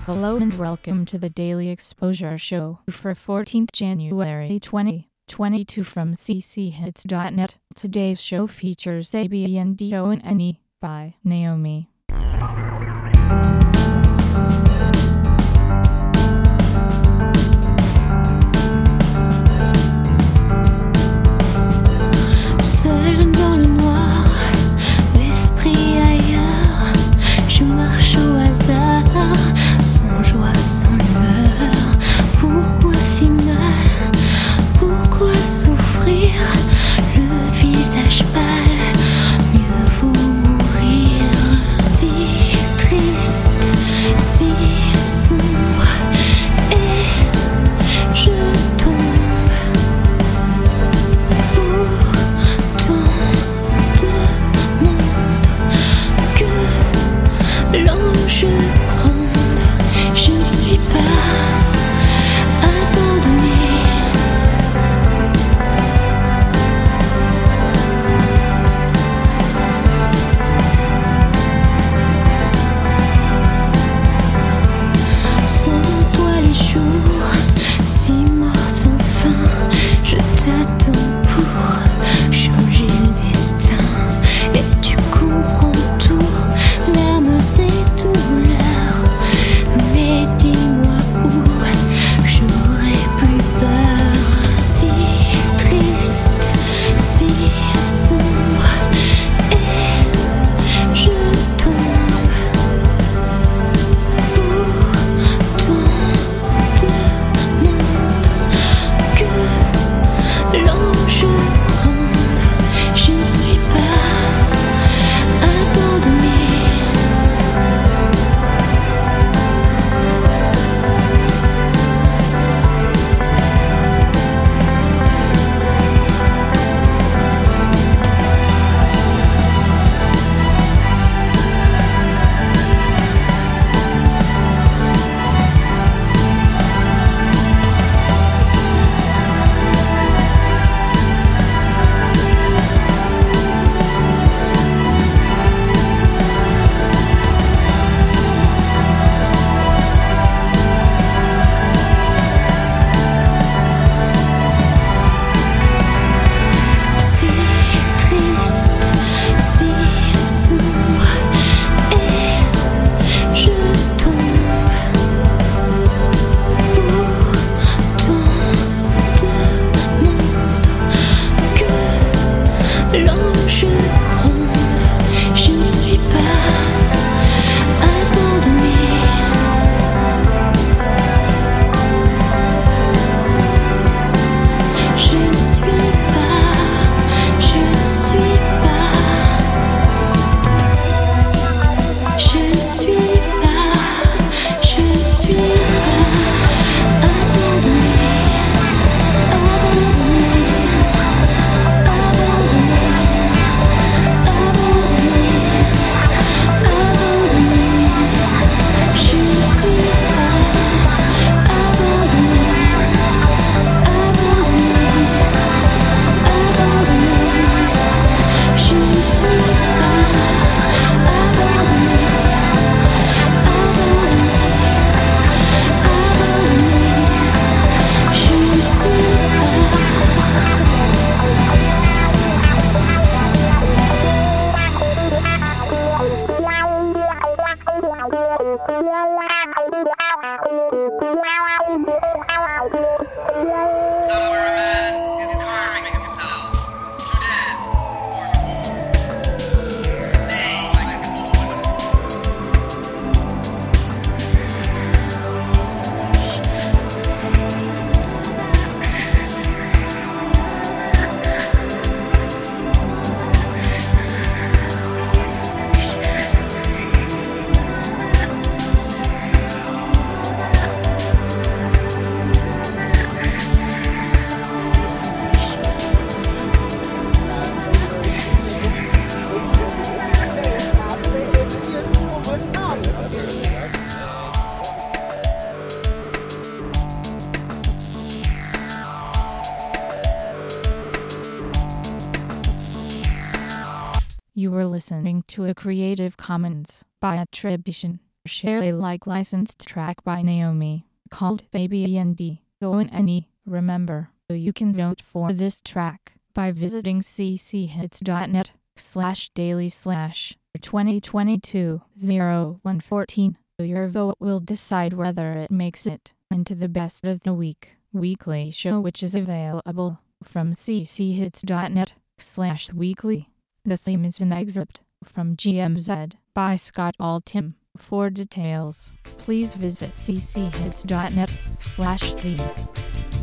Hello and welcome to the Daily Exposure Show for 14th January 2022 from cchits.net. Today's show features ABNDONE by Naomi. Seul dans le noir, l'esprit ailleurs, je marche au hasard, sans joie, sans lueur. Pourquoi si mal? Pourquoi souffrir? Le visage pâle, mieux vaut mourir. Si triste, si sombre, et je tombe pour tant de monde que l'ange gronde. Je ne suis pas abandonnée. Sans toi les jours, si morts sans fin, je t'attends pour changer le destin. Et tu comprends tout, larmes et douleurs. Mais dis-moi où j'aurai plus peur. Si triste, si sombre, et je tombe pour tant de monde que l'ange gronde. Je ne suis pas abandonnée. Si triste, si sombre, et je tombe pour tant de monde que l'ange gronde. Je ne suis pas abandonnée. Je ne suis pas, je ne suis pas, je ne suis pas, je ne suis pas abandonnée, abandonnée, abandonnée, abandonnée, abandonnée. Je ne suis pas abandonnée, je ne suis pas abandonnée, je ne suis Somewhere a man is harming himself to death for food. Day like a woman. You were listening to a Creative Commons by attribution share Alike licensed track by Naomi, called Baby and Go and Any. Remember, you can vote for this track by visiting cchits.net/daily/2022-0114. Your vote will decide whether it makes it into the best of the week weekly show, which is available from cchits.net/weekly. The theme is an excerpt from GMZ by Scott Altham. For details, please visit cchits.net/theme.